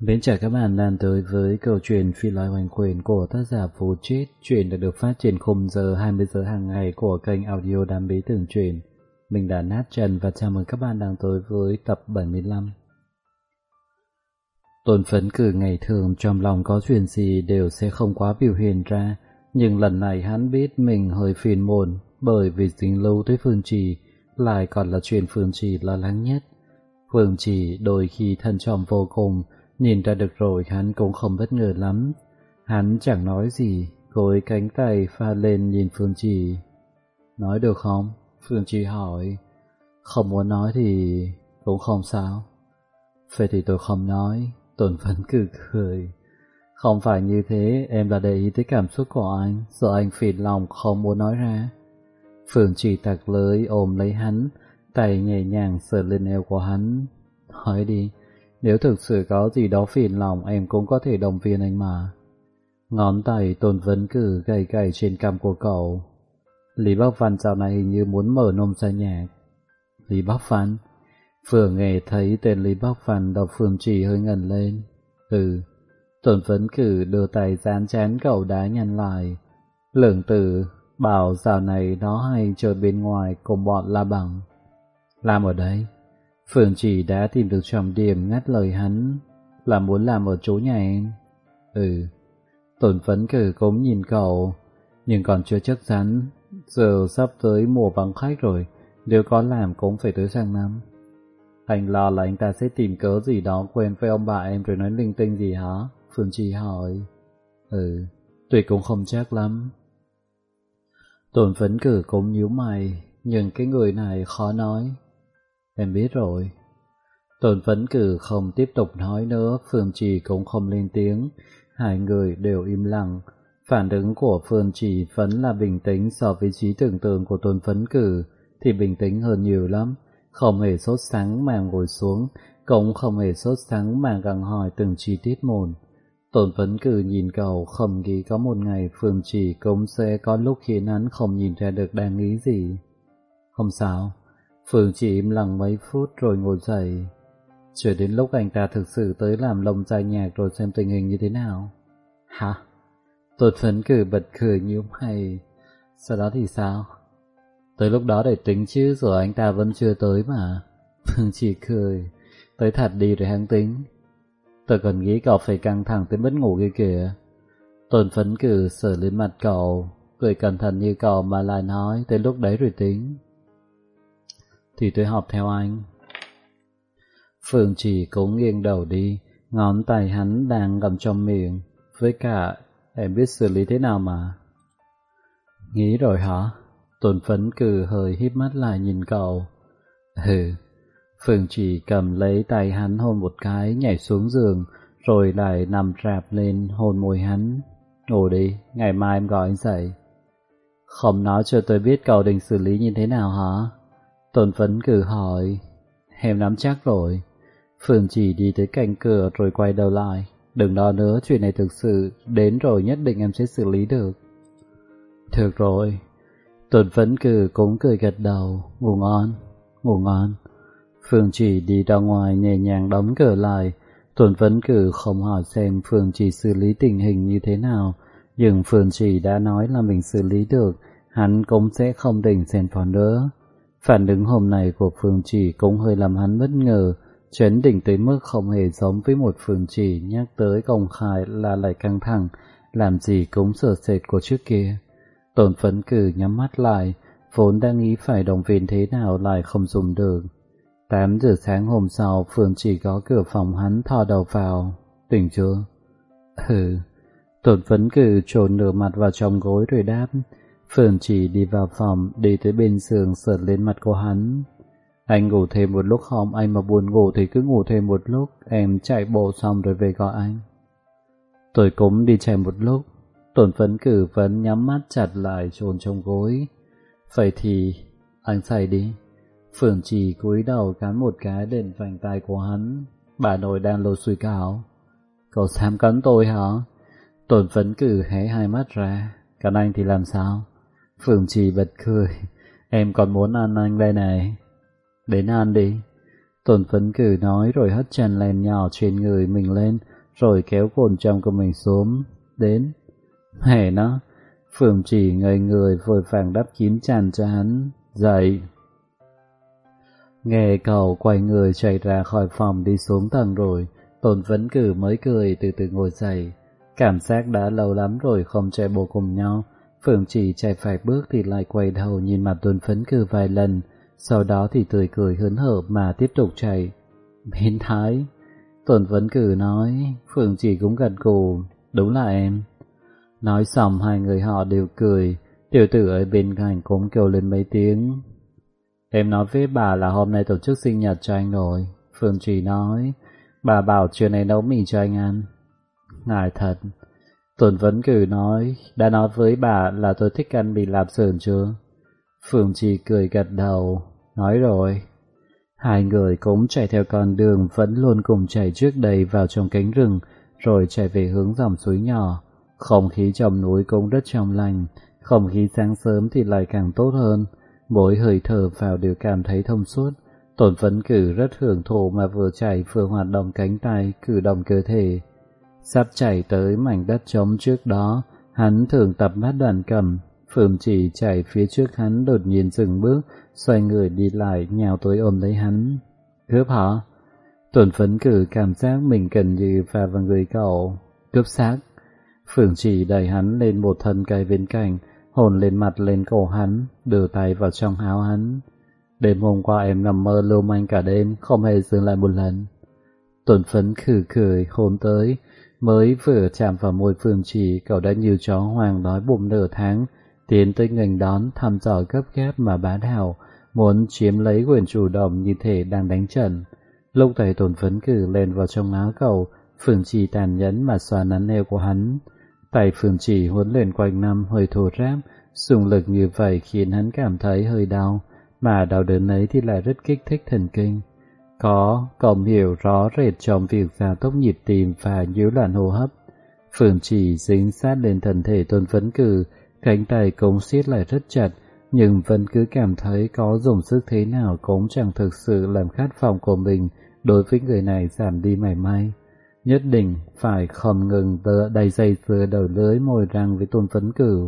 Mến chào các bạn đang tới với câu chuyện Phi Lai Hoành Quyền của tác giả Phú Trít. Chuyện đã được phát trên khung giờ 20 giờ hàng ngày của kênh audio Đam Bí Tưởng Truyện. Mình là Nát Trần và chào mừng các bạn đang tới với tập 75. Tôn Phấn Cử ngày thường trong lòng có chuyện gì đều sẽ không quá biểu hiện ra, nhưng lần này hắn biết mình hơi phiền muộn bởi vì dính lưu tới Phương Trì, lại còn là chuyện Phương Trì lo lắng nhất. Phương Trì đôi khi thận trọng vô cùng, nhìn ra được rồi hắn cũng không bất ngờ lắm. Hắn chẳng nói gì, gối cánh tay pha lên nhìn Phương Trì. Nói được không? Phương Trì hỏi. Không muốn nói thì cũng không sao. Vậy thì tôi không nói. Tôn Phấn Cử cười. Không phải như thế, em là để ý tới cảm xúc của anh, sợ anh phiền lòng không muốn nói ra. Phương Trì tặc lưới ôm lấy hắn, tay nhẹ nhàng sờ lên eo của hắn. Nói đi, nếu thực sự có gì đó phiền lòng em cũng có thể động viên anh mà. Ngón tay Tôn Phấn Cử gầy gầy trên cằm của cậu. Lý Bắc Văn dạo này hình như muốn mở nông gia nhạc. Lý Bắc Văn? Vừa nghe thấy tên Lý Bắc Văn, đầu Phương Trì hơi ngẩn lên. Tôn Phấn Cử đưa tay dán chán cậu đá nhăn lại. Lưỡng Tử bảo dạo này nó hay chơi bên ngoài cùng bọn La Bằng. Làm ở đây? Phương Trì đã tìm được trọng điểm ngắt lời hắn. Là muốn làm ở chỗ nhà em? Tôn Phấn Cử cũng nhìn cậu, nhưng còn chưa chắc chắn. Giờ sắp tới mùa vắng khách rồi, nếu có làm cũng phải tới sang năm. Anh lo là anh ta sẽ tìm cớ gì đó quen với ông bà em rồi nói linh tinh gì hả? Phương Trì hỏi. Tuy cũng không chắc lắm. Tôn Phấn Cử cũng nhíu mày, nhưng cái người này khó nói. Em biết rồi. Tôn Phấn Cử không tiếp tục nói nữa, Phương Trì cũng không lên tiếng. Hai người đều im lặng. Phản ứng của Phương Trì vẫn là bình tĩnh, so với trí tưởng tượng của Tôn Phấn Cử thì bình tĩnh hơn nhiều lắm. Không hề sốt sắng mà ngồi xuống, cũng không hề sốt sắng mà gặng hỏi từng chi tiết một. Tôn Phấn Cử nhìn cậu, không nghĩ có một ngày Phương Trì cũng sẽ có lúc khiến hắn không nhìn ra được đang nghĩ gì. Không sao. Phương Trì im lặng mấy phút rồi ngồi dậy. Chờ đến lúc anh ta thực sự tới làm lồng dài nhạc rồi xem tình hình như thế nào. Hả? Tôn Phấn Cử bật cười nhíu mày. Sau đó thì sao? Tới lúc đó để tính chứ, rồi anh ta vẫn chưa tới mà. Phương Trì cười. Tới thật đi rồi hãng tính. Tôi còn nghĩ cậu phải căng thẳng tới mất ngủ kia kìa. Tôn Phấn Cử sờ lên mặt cậu, cười cẩn thận như cậu mà lại nói tới lúc đấy rồi tính. Thì tôi học theo anh. Phương Trì cũng nghiêng đầu đi, ngón tay hắn đang gặm trong miệng. Với cả, em biết xử lý thế nào mà. Nghĩ rồi hả? Tôn Phấn Cử hơi híp mắt lại nhìn cậu. Phương Trì cầm lấy tay hắn hôn một cái, nhảy xuống giường, rồi lại nằm rạp lên hôn môi hắn. Ngủ đi, ngày mai em gọi anh dậy. Không nói cho tôi biết cậu định xử lý như thế nào hả? Tôn Phấn Cử hỏi. Em nắm chắc rồi. Phương Trì đi tới cạnh cửa rồi quay đầu lại. Đừng lo nữa, chuyện này thực sự đến rồi nhất định em sẽ xử lý được. Được rồi. Tôn Phấn Cử cũng cười gật đầu. Ngủ ngon, ngủ ngon. Phương Trì đi ra ngoài nhẹ nhàng đóng cửa lại. Tôn Phấn Cử không hỏi xem Phương Trì xử lý tình hình như thế nào, nhưng Phương Trì đã nói là mình xử lý được, hắn cũng sẽ không định xen vào nữa. Phản ứng hôm nay của Phương Trì cũng hơi làm hắn bất ngờ, chấn định tới mức không hề giống với một Phương Trì nhắc tới công khai là lại căng thẳng, làm gì cũng sợ sệt của trước kia. Tôn Phấn Cử nhắm mắt lại, vốn đang nghĩ phải động viên thế nào lại không dùng được. 8 giờ sáng hôm sau, Phương Trì có cửa phòng hắn thò đầu vào. Tỉnh chưa? Tôn Phấn Cử trồn nửa mặt vào trong gối rồi đáp. Phương Trì đi vào phòng, đi tới bên giường sờ lên mặt của hắn. Anh ngủ thêm một lúc không? Anh mà buồn ngủ thì cứ ngủ thêm một lúc, em chạy bộ xong rồi về gọi anh. Tôi cũng đi chạy một lúc. Tôn Phấn Cử vẫn nhắm mắt chặt lại chôn trong gối. Vậy thì anh say đi. Phương Trì cúi đầu cắn một cái lên vành tai của hắn. Bà nội đang lột sủi cảo. Cậu dám cắn tôi hả? Tôn Phấn Cử hé hai mắt ra. Cắn anh thì làm sao? Phương Trì bật cười. Em còn muốn ăn anh đây này. Đến ăn đi. Tôn Phấn Cử nói rồi hất chân len nhỏ trên người mình lên, rồi kéo cồn trong của mình xuống. Đến. Hẻ nó. Phượng Chỉ ngây người vội vàng đắp kín chăn cho hắn. Dậy. Nghe cậu quay người chạy ra khỏi phòng đi xuống tầng rồi, Tôn Vấn Cử mới cười từ từ ngồi dậy. Cảm giác đã lâu lắm rồi không chạy bộ cùng nhau. Phượng Chỉ chạy vài bước thì lại quay đầu nhìn mặt Tôn Vấn Cử vài lần, sau đó thì tươi cười hớn hở mà tiếp tục chạy. Biến thái. Tôn Vấn Cử nói. Phượng Chỉ cũng gật gù. Đúng là em. Nói xong hai người họ đều cười. Tiểu tử ở bên cạnh cũng kêu lên mấy tiếng. Em nói với bà là hôm nay tổ chức sinh nhật cho anh rồi. Phượng Chỉ nói. Bà bảo trưa nay nấu mì cho anh ăn. Ngại thật. Tôn Vấn Cử nói. Đã nói với bà là tôi thích ăn mì lạp sườn chưa? Phượng Chỉ cười gật đầu. Nói rồi. Hai người cũng chạy theo con đường vẫn luôn cùng chạy trước đây vào trong cánh rừng, rồi chạy về hướng dòng suối nhỏ. Không khí trong núi cũng rất trong lành, không khí sáng sớm thì lại càng tốt hơn. Mỗi hơi thở vào đều cảm thấy thông suốt. Tôn Vấn Cử rất hưởng thụ mà vừa chạy vừa hoạt động cánh tay, cử động cơ thể. Sắp chạy tới mảnh đất trống trước đó, hắn thường tập hát đàn cầm. Phượng Chỉ chạy phía trước hắn đột nhiên dừng bước, xoay người đi lại nhào tới ôm lấy hắn. Cướp hả? Tôn Vấn Cử cảm giác mình gần như va vào người cậu. Cướp xác. Phượng Chỉ đẩy hắn lên một thân cây bên cạnh, hôn lên mặt lên cổ hắn, đưa tay vào trong áo hắn. Đêm hôm qua em nằm mơ lưu manh cả đêm, không hề dừng lại một lần. Tôn Vấn Cử cười hôn tới, mới vừa chạm vào môi Phượng Chỉ, cậu đã như chó hoang đói bụng nửa tháng, tiến tới nghênh đón thăm dò gấp gáp mà bá đạo, muốn chiếm lấy quyền chủ động như thể đang đánh trận. Lúc tay Tôn Vấn Cử lên vào trong áo cậu, Phượng Chỉ tàn nhẫn mà xoa nắn eo của hắn. Tay Phượng Chỉ huấn luyện quanh năm hơi thô ráp, dùng lực như vậy khiến hắn cảm thấy hơi đau, mà đau đớn ấy thì lại rất kích thích thần kinh. Có cộng hiểu rõ rệt trong việc gia tốc nhịp tim và nhiễu loạn hô hấp. Phượng Chỉ dính sát lên thân thể Tôn Vấn Cử, cánh tay cũng siết lại rất chặt, nhưng vẫn cứ cảm thấy có dùng sức thế nào cũng chẳng thực sự làm khát vọng của mình đối với người này giảm đi mảy may. Nhất định phải không ngừng đầy dây dưa đầu lưới môi răng với Tôn Vấn Cử.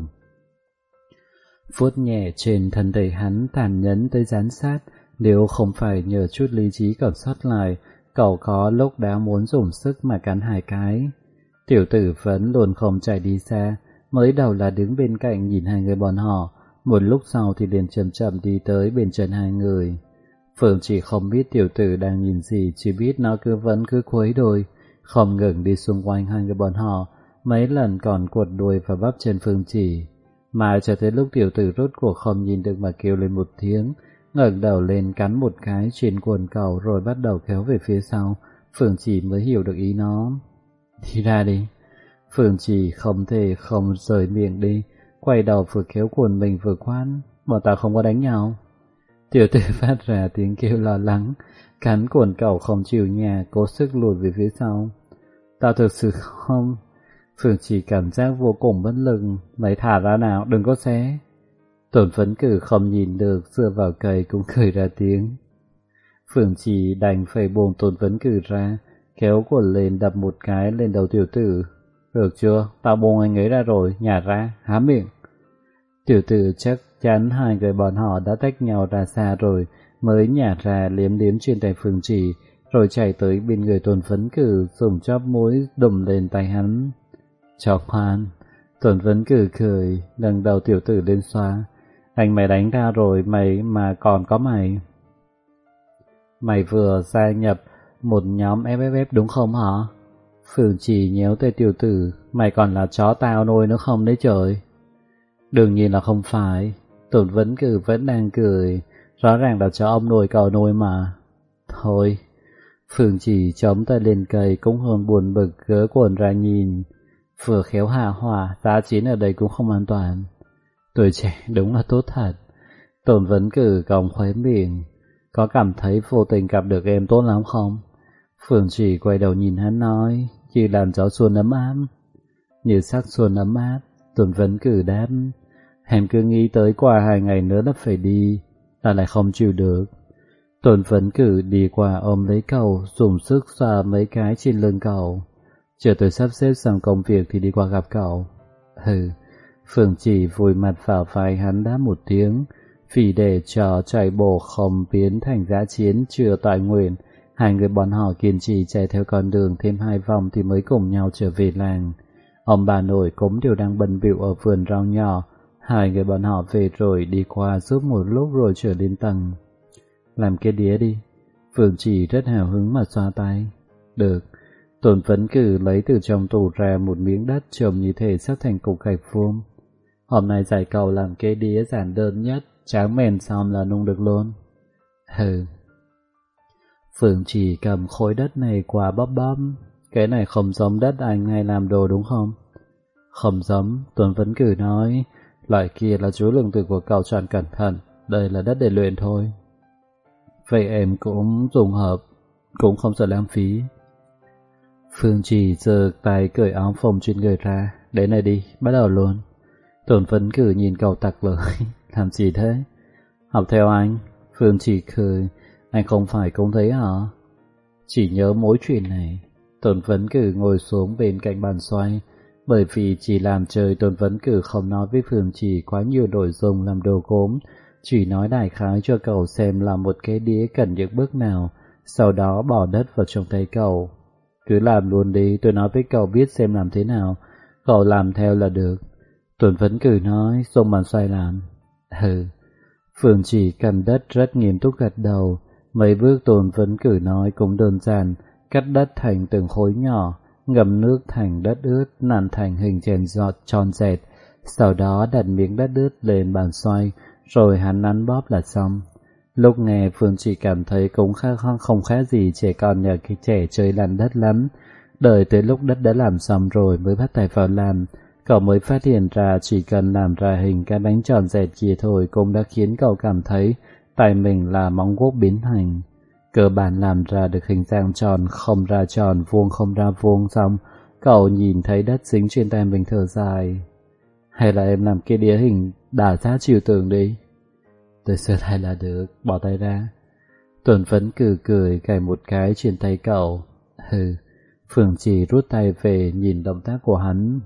Vuốt nhẹ trên thân thể hắn tàn nhẫn tới gián sát, nếu không phải nhờ chút lý trí cầm soát lại, cậu có lúc đã muốn dùng sức mà cắn hai cái. Tiểu tử vẫn luôn không chạy đi xa, mới đầu là đứng bên cạnh nhìn hai người bọn họ, một lúc sau thì liền chậm chậm đi tới bên chân hai người. Phượng Chỉ không biết tiểu tử đang nhìn gì, chỉ biết nó vẫn cứ khuấy đôi, không ngừng đi xung quanh hai người bọn họ, mấy lần còn cuột đuôi và bắp chân Phượng Chỉ. Mà cho tới lúc tiểu tử rốt cuộc không nhìn được mà kêu lên một tiếng, ngẩng đầu lên cắn một cái trên quần cậu rồi bắt đầu kéo về phía sau. Phượng Chỉ mới hiểu được ý nó. Đi ra đi. Phượng Chỉ không thể không rời miệng đi, quay đầu vừa kéo quần mình vừa quát. Bọn ta không có đánh nhau. Tiểu tử phát ra tiếng kêu lo lắng, cắn quần cậu không chịu nhà, cố sức lùi về phía sau. Tao thực sự không. Phượng Chỉ cảm giác vô cùng bất lực. Mày thả ra nào, đừng có xé. Tôn Vấn Cử không nhìn được, dựa vào cây cũng cười ra tiếng. Phượng Chỉ đành phải buông Tôn Vấn Cử ra, kéo quần lên đập một cái lên đầu tiểu tử. Được chưa, tao buông anh ấy ra rồi, nhả ra, há miệng. Tiểu tử chắc chắn hai người bọn họ đã tách nhau ra xa rồi, mới nhả ra liếm liếm trên tay Phượng Chỉ, rồi chạy tới bên người Tôn Vấn Cử, dùng chóp mũi đùm lên tay hắn. Cho khoan. Tôn Vấn Cử cười, nâng đầu tiểu tử lên xoa. Anh mày đánh ra rồi, mày mà còn có mày. Mày vừa gia nhập một nhóm FFF đúng không hả? Phượng Chỉ nhéo tay tiểu tử. Mày còn là chó tao nuôi nữa không đấy trời? Đương nhiên là không phải. Tôn Vấn Cử vẫn đang cười. Rõ ràng là chó ông nuôi cậu nuôi mà. Thôi. Phượng Chỉ chống tay lên cây cũng hơn buồn bực gỡ quần ra nhìn. Vừa khéo hạ hỏa, giá chiến ở đây cũng không an toàn. Tuổi trẻ đúng là tốt thật. Tôn Vấn Cử còng khóe miệng. Có cảm thấy vô tình gặp được em tốt lắm không? Phượng Chỉ quay đầu nhìn hắn nói, chỉ làm gió xuân ấm áp. Như sắc xuân ấm áp. Tôn Vấn Cử đáp, em cứ nghĩ tới qua 2 ngày nữa là phải đi, ta lại không chịu được. Tôn Vấn Cử đi qua ôm lấy cậu, dùng sức xoa mấy cái trên lưng cậu. Chờ tôi sắp xếp xong công việc thì đi qua gặp cậu. Hừ. Phương Chỉ vùi mặt vào vai hắn đáp một tiếng. Vì để cho chạy bộ không biến thành dã chiến chưa tọa nguyện, hai người bọn họ kiên trì chạy theo con đường thêm 2 vòng thì mới cùng nhau trở về làng. Ông bà nội cũng đều đang bận bịu ở vườn rau nhỏ. Hai người bọn họ về rồi đi qua giúp một lúc rồi trở lên tầng. Làm cái đĩa đi. Phương Chỉ rất hào hứng mà xoa tay. Được. Tôn Phấn Cử lấy từ trong tủ ra một miếng đất trông như thể sắp thành cục gạch vuông. Hôm nay dạy cậu làm cái đĩa giản đơn nhất, tráng mền xong là nung được luôn. Hừ. Phương Chỉ cầm khối đất này qua bóp bóp. Cái này không giống đất anh hay làm đồ đúng không? Không giống, Tôn Phấn Cử nói. Loại kia là chú lượng tử của cậu chọn cẩn thận, đây là đất để luyện thôi. Vậy em cũng dùng hợp, cũng không sợ lãng phí. Phương Chỉ giơ tay cởi áo phông trên người ra. Đến này đi, bắt đầu luôn. Tôn Phấn Cử nhìn cậu tặc lưỡi. Làm gì thế? Học theo anh. Phương Chỉ cười. Anh không phải cũng thấy hả? Chỉ nhớ mỗi chuyện này. Tôn Phấn Cử ngồi xuống bên cạnh bàn xoay. Bởi vì chỉ làm chơi, Tôn Phấn Cử không nói với Phương Chỉ quá nhiều nội dung làm đồ gốm, chỉ nói đại khái cho cậu xem là một cái đĩa cần những bước nào, sau đó bỏ đất vào trong tay cậu. Cứ làm luôn đi, tôi nói với cậu biết xem làm thế nào, cậu làm theo là được. Tôn Phấn Cử nói, xông bàn xoay làm. Hừ. Phương Chỉ cầm đất rất nghiêm túc gật đầu. Mấy bước Tôn Phấn Cử nói cũng đơn giản, cắt đất thành từng khối nhỏ, ngâm nước thành đất ướt, nặn thành hình chèn giọt tròn dẹt, sau đó đặt miếng đất ướt lên bàn xoay, rồi hắn nắn bóp là xong. Lúc nghe Phương Chỉ cảm thấy cũng không khác gì trẻ con nhà cái trẻ chơi lăn đất lắm. Đợi tới lúc đất đã làm xong rồi mới bắt tay vào làm, cậu mới phát hiện ra chỉ cần làm ra hình cái bánh tròn dẹt kia thôi cũng đã khiến cậu cảm thấy tay mình là móng guốc biến thành. Cơ bản làm ra được hình dạng tròn không ra tròn, vuông không ra vuông xong, cậu nhìn thấy đất dính trên tay mình thở dài. Hay là em làm cái đĩa hình đả giá trừu tượng đi. Tôi sửa lại là được, bỏ tay ra. Tôn Phấn cười cài một cái trên tay cậu. Hừ. Phương Chỉ rút tay về nhìn động tác của hắn.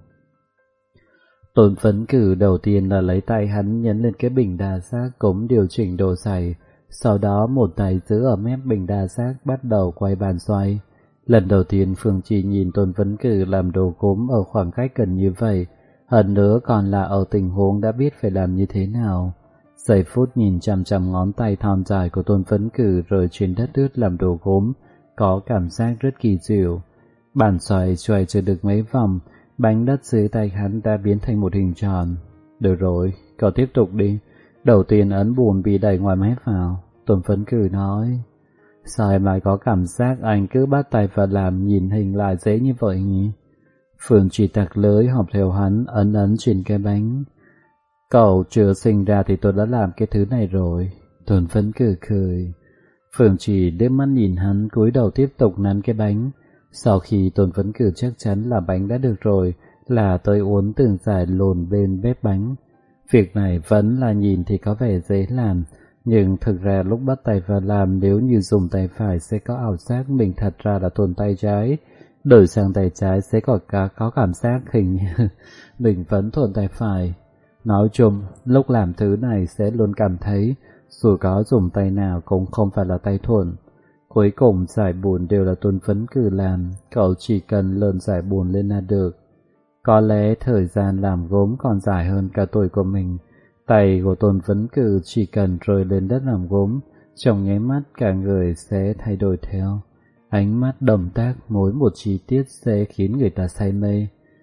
Tôn Phấn Cử đầu tiên là lấy tay hắn nhấn lên cái bình đa giác cũng điều chỉnh độ dày, sau đó một tay giữ ở mép bình đa giác bắt đầu quay bàn xoay. Lần đầu tiên Phương Chỉ nhìn Tôn Phấn Cử làm đồ gốm ở khoảng cách gần như vậy, hơn nữa còn là ở tình huống đã biết phải làm như thế nào. Giây phút nhìn chằm chằm ngón tay thon dài của Tôn Phấn Cử rơi trên đất ướt làm đồ gốm, có cảm giác rất kỳ diệu. Bàn xoay chưa được mấy vòng, bánh đất dưới tay hắn đã biến thành một hình tròn. Được rồi, cậu tiếp tục đi. Đầu tiên ấn bùn bị đẩy ngoài mép vào. Tôn Phấn Cử nói. Sao em lại có cảm giác anh cứ bắt tay vào làm nhìn hình lại dễ như vậy nhỉ? Phương Chỉ tặc lưới học theo hắn ấn trên cái bánh. Cậu chưa sinh ra thì tôi đã làm cái thứ này rồi. Tôn Phấn Cử cười. Phương Chỉ liếc mắt nhìn hắn cúi đầu tiếp tục nắn cái bánh. Sau khi Tôn Phấn Cử chắc chắn là bánh đã được rồi, là tới uốn tường dài lồn bên bếp bánh. Việc này vẫn là nhìn thì có vẻ dễ làm, nhưng thực ra lúc bắt tay vào làm nếu như dùng tay phải sẽ có ảo giác mình thật ra là thuần tay trái, đổi sang tay trái sẽ có cảm giác hình như mình vẫn thuần tay phải. Nói chung, lúc làm thứ này sẽ luôn cảm thấy dù có dùng tay nào cũng không phải là tay thuần. Cuối cùng giải bùn đều là Tôn Phấn Cử làm, cậu chỉ cần lợn giải bùn lên là được. Có lẽ thời gian làm gốm còn dài hơn cả tuổi của mình. Tay của Tôn Phấn Cử chỉ cần rơi lên đất làm gốm, trong nháy mắt cả người sẽ thay đổi theo. Ánh mắt, động tác, mỗi một chi tiết sẽ khiến người ta say mê.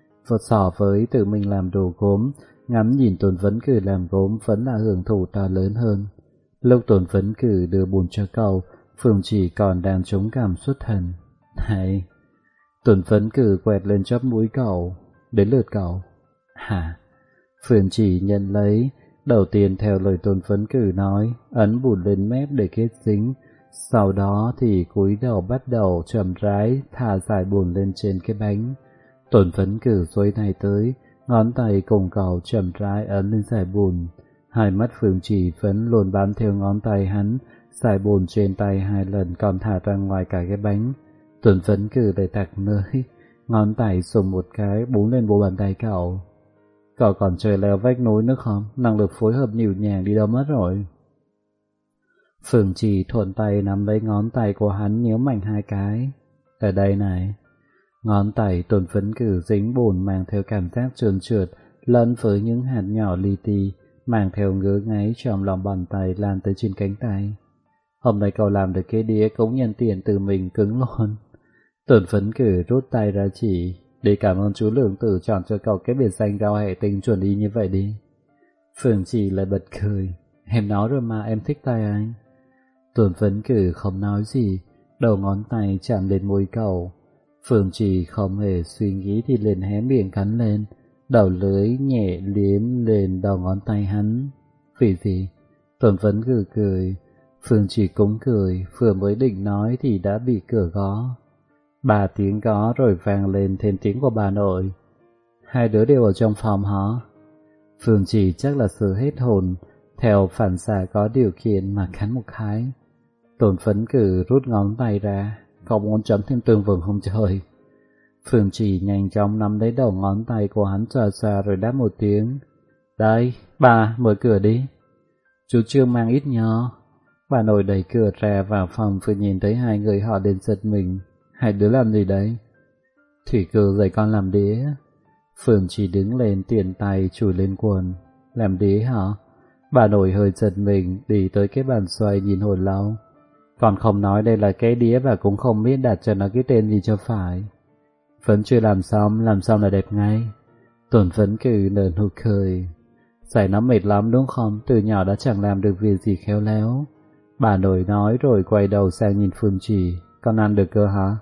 So với tự mình làm đồ gốm, ngắm nhìn Tôn Phấn Cử làm gốm vẫn là hưởng thụ to lớn hơn. Lúc Tôn Phấn Cử đưa bùn cho cậu, Phương Chỉ còn đang chống cảm xuất thần. Hay! Tôn Phấn Cử quẹt lên chóp mũi cậu. Đến lượt cậu. Hả? Phương Chỉ nhận lấy. Đầu tiên theo lời Tôn Phấn Cử nói, ấn bùn lên mép để kết dính. Sau đó thì cúi đầu bắt đầu chậm rãi thả dải bùn lên trên cái bánh. Tôn Phấn Cử xuôi này tới, ngón tay cùng cậu chậm rãi ấn lên dải bùn. Hai mắt Phương Chỉ vẫn luôn bám theo ngón tay hắn, dải bùn trên tay 2 lần còn thả ra ngoài cả cái bánh. Tôn Phấn Cử lại tặc lưỡi. ngón tay sùng một cái búng lên bộ bàn tay cậu. Cậu còn chơi leo vách núi nữa không? Năng lực phối hợp nhịp nhàng đi đâu mất rồi? Phương Trì thuận tay nắm lấy ngón tay của hắn nhéo mạnh hai cái. Ở đây này. Ngón tay Tôn Phấn Cử dính bùn mang theo cảm giác trơn trượt, lẫn với những hạt nhỏ li ti, mang theo ngứa ngáy trong lòng bàn tay lan tới trên cánh tay. Hôm nay cậu làm được cái đĩa cũng nhân tiện từ mình cứng luôn. Tôn Phấn Cử rút tay ra chỉ, để cảm ơn chú Lương Tử chọn cho cậu cái biệt danh rau hệ tinh chuẩn y như vậy đi. Phương Trì lại bật cười, em nói rồi mà, em thích tay anh. Tôn Phấn Cử không nói gì, đầu ngón tay chạm đến môi cậu. Phương Trì không hề suy nghĩ thì liền hé miệng cắn lên, đầu lưỡi nhẹ liếm lên đầu ngón tay hắn. Vì gì? Tôn Phấn Cử cười. Phương Trì cũng cười, vừa mới định nói thì đã bị cửa gõ. 3 tiếng gõ rồi vang lên thêm tiếng của bà nội. Hai đứa đều ở trong phòng hả? Phương Trì chắc là sợ hết hồn, theo phản xạ có điều khiển mà cắn một cái. Tôn Phấn Cử rút ngón tay ra, cậu muốn chấm thêm tương vừng không trời? Phương Trì nhanh chóng nắm lấy đầu ngón tay của hắn xoa xoa rồi đáp một tiếng. Đây, bà, mở cửa đi. Chú Trương mang ít nho. Bà nội đẩy cửa ra vào phòng vừa nhìn thấy hai người họ đến giật mình. Hai đứa làm gì đấy? Thủy Cử dạy con làm đĩa. Phương Trì đứng lên tiện tay chùi lên quần. Làm đĩa hả? Bà nội hơi giật mình, đi tới cái bàn xoay nhìn hồi lâu. Còn không nói đây là cái đĩa và cũng không biết đặt cho nó cái tên gì cho phải. Vẫn chưa làm xong là đẹp ngay. Tôn Phấn Cử nở nụ cười. Dạy nó mệt lắm đúng không? Từ nhỏ đã chẳng làm được việc gì khéo léo. Bà nội nói rồi quay đầu sang nhìn Phương Trì. Con ăn được cơ hả?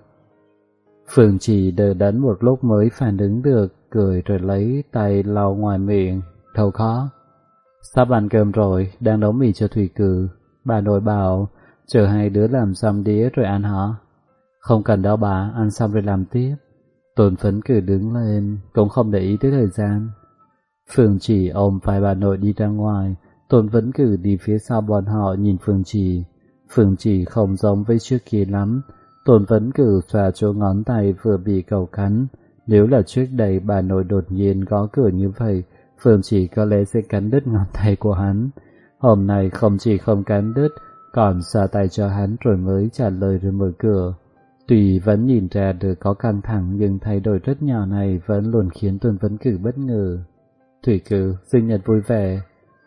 Phương Trì đờ đẫn một lúc mới phản ứng được, cười rồi lấy tay lau ngoài miệng. Đâu khó. Sắp ăn cơm rồi, đang nấu mì cho Thủy Cử. Bà nội bảo chờ hai đứa làm xong đĩa rồi ăn hả? Không cần đâu bà, ăn xong rồi làm tiếp. Tôn Phấn Cử đứng lên, cũng không để ý tới thời gian. Phương Trì ôm vai bà nội đi ra ngoài, Tôn Phấn Cử đi phía sau bọn họ nhìn Phương Trì. Phương Trì không giống với trước kia lắm. Tôn Phấn Cử xoa chỗ ngón tay vừa bị cậu cắn. Nếu là trước đây bà nội đột nhiên gõ cửa như vậy, Phương Trì có lẽ sẽ cắn đứt ngón tay của hắn. Hôm nay không chỉ không cắn đứt, còn xoa tay cho hắn rồi mới trả lời rồi mở cửa. Tuy vẫn nhìn ra được có căng thẳng nhưng thay đổi rất nhỏ này vẫn luôn khiến Tôn Phấn Cử bất ngờ. Thủy Cử, sinh nhật vui vẻ.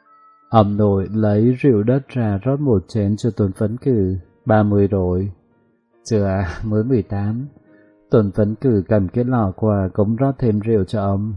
Ông nội lấy rượu đất ra rót một chén cho Tôn Phấn Cử. 30 rồi. Chưa à, mới 18. Tôn Phấn Cử cầm cái lọ quà cũng rót thêm rượu cho ông.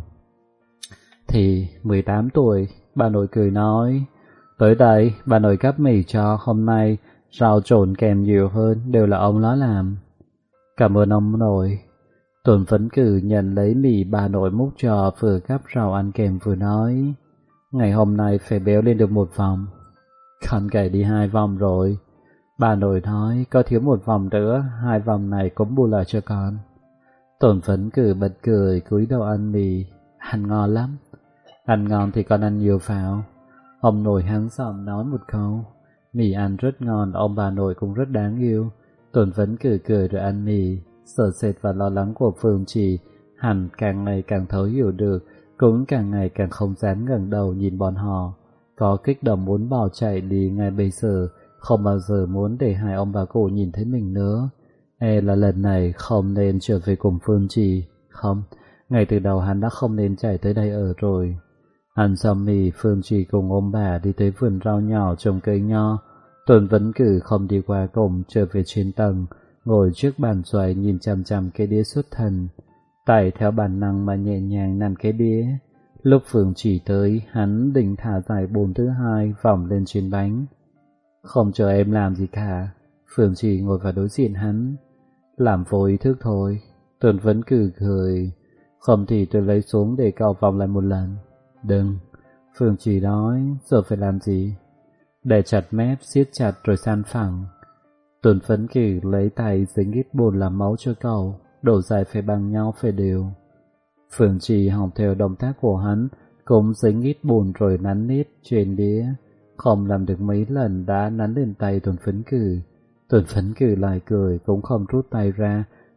Thì 18 tuổi, bà nội cười nói. Tới đây, bà nội gắp mì cho, hôm nay rau trộn kèm nhiều hơn, đều là ông nó làm. Cảm ơn ông nội. Tôn Phấn Cử nhận lấy mì bà nội múc cho, vừa gắp rau ăn kèm vừa nói. Ngày hôm nay phải béo lên được 1 vòng. Con gầy đi 2 vòng rồi. Bà nội nói có thiếu 1 vòng nữa, 2 vòng này cũng bù lại cho con. Tôn Phấn Cử bật cười cúi đầu ăn mì. Ăn ngon lắm. Ăn ngon thì con ăn nhiều vào. Ông nội hắng giọng nói một câu. Mì ăn rất ngon, ông bà nội cũng rất đáng yêu. Tôn Phấn Cử cười rồi ăn mì. Sợ sệt và lo lắng của Phương Trì hẳn càng ngày càng thấu hiểu được, cũng càng ngày càng không dám ngẩng đầu nhìn bọn họ. Có kích động muốn bỏ chạy đi ngay bây giờ, không bao giờ muốn để hai ông bà cụ nhìn thấy mình nữa. Là lần này không nên trở về cùng Phương Trì. Không, ngay từ đầu hắn đã không nên chạy tới đây ở rồi. Ăn xong mì, Phương Trì cùng ông bà đi tới vườn rau nhỏ trồng cây nho. Tôn Phấn Cử không đi qua cổng, trở về trên tầng, ngồi trước bàn xoài nhìn chằm chằm cái đĩa xuất thần. Tay theo bản năng mà nhẹ nhàng nặn cái đĩa. Lúc Phương Trì tới, hắn định thả giải bồn thứ 2 vòng lên trên bánh. Không chờ em làm gì cả. Phương Trì ngồi vào đối diện hắn. Làm vô ý thức thôi. Tôn Phấn Cử cười. Không thì tôi lấy xuống để cậu vòng lại một lần. Đừng. Phương Trì nói. Giờ phải làm gì? Để chặt mép, siết chặt rồi san phẳng. Tôn Phấn Cử lấy tay dính ít bùn làm máu cho cậu. Đổ dài phải bằng nhau phải đều. Phương Trì học theo động tác của hắn, cũng dính ít bùn rồi nắn nít trên đĩa. Không làm được mấy lần đã nắn lên tay Tôn Phấn Cử. Tôn Phấn Cử lại cười, cũng không rút tay ra,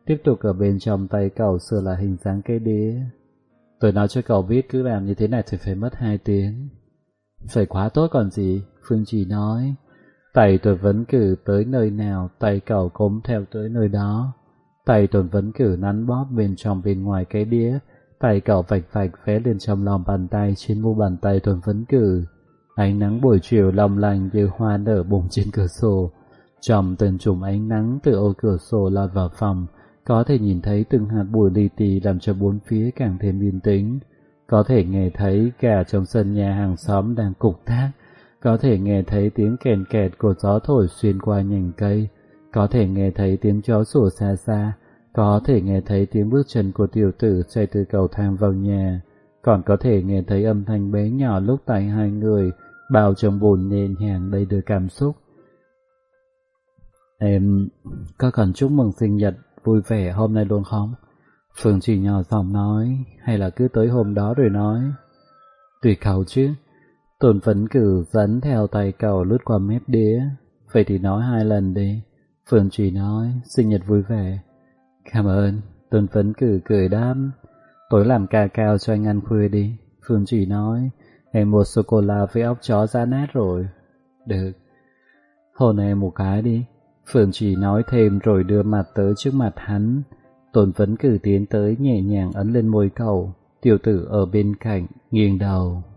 tiếp tục ở bên trong tay cậu sửa lại hình dáng cái đĩa. Tôi nói cho cậu biết cứ làm như thế này thì phải mất 2 tiếng. Phải quá tốt còn gì, Phương Trì nói. Tay tôi vẫn cử tới nơi nào, tay cậu cũng theo tới nơi đó. Tay tôi vẫn cử nắn bóp bên trong bên ngoài cái đĩa, tay cậu vạch vạch vẽ lên trong lòng bàn tay, trên mu bàn tay tôi vẫn cử. Ánh nắng buổi chiều long lanh như hoa nở bùng trên cửa sổ. Trong từng chùm ánh nắng từ ô cửa sổ lọt vào phòng, có thể nhìn thấy từng hạt bụi li ti làm cho bốn phía càng thêm yên tĩnh. Có thể nghe thấy gà trong sân nhà hàng xóm đang cục tác, có thể nghe thấy tiếng kèn kẹt của gió thổi xuyên qua nhành cây, có thể nghe thấy tiếng chó sủa xa xa, có thể nghe thấy tiếng bước chân của tiểu tử chạy từ cầu thang vào nhà, còn có thể nghe thấy âm thanh bé nhỏ lúc tay hai người bao trong bồn nhẹ nhàng đầy đưa cảm xúc. Em có cần chúc mừng sinh nhật vui vẻ hôm nay luôn không? Phương Trì nhỏ giọng nói, hay là cứ tới hôm đó rồi nói? Tùy cậu chứ. Tôn Phấn Cử dẫn theo tay cậu lướt qua mép đĩa. Vậy thì nói 2 lần đi. Phương Trì nói, sinh nhật vui vẻ. Cảm ơn. Tôn Phấn Cử cười đáp. Tối làm ca cao cho anh ăn khuya đi. Phương Trì nói, em mua sô-cô-la với óc chó ra nát rồi. Được. Hôn em một cái đi. Phương Trì nói thêm rồi đưa mặt tới trước mặt hắn. Tôn Phấn Cử tiến tới nhẹ nhàng ấn lên môi cậu. Tiểu tử ở bên cạnh nghiêng đầu.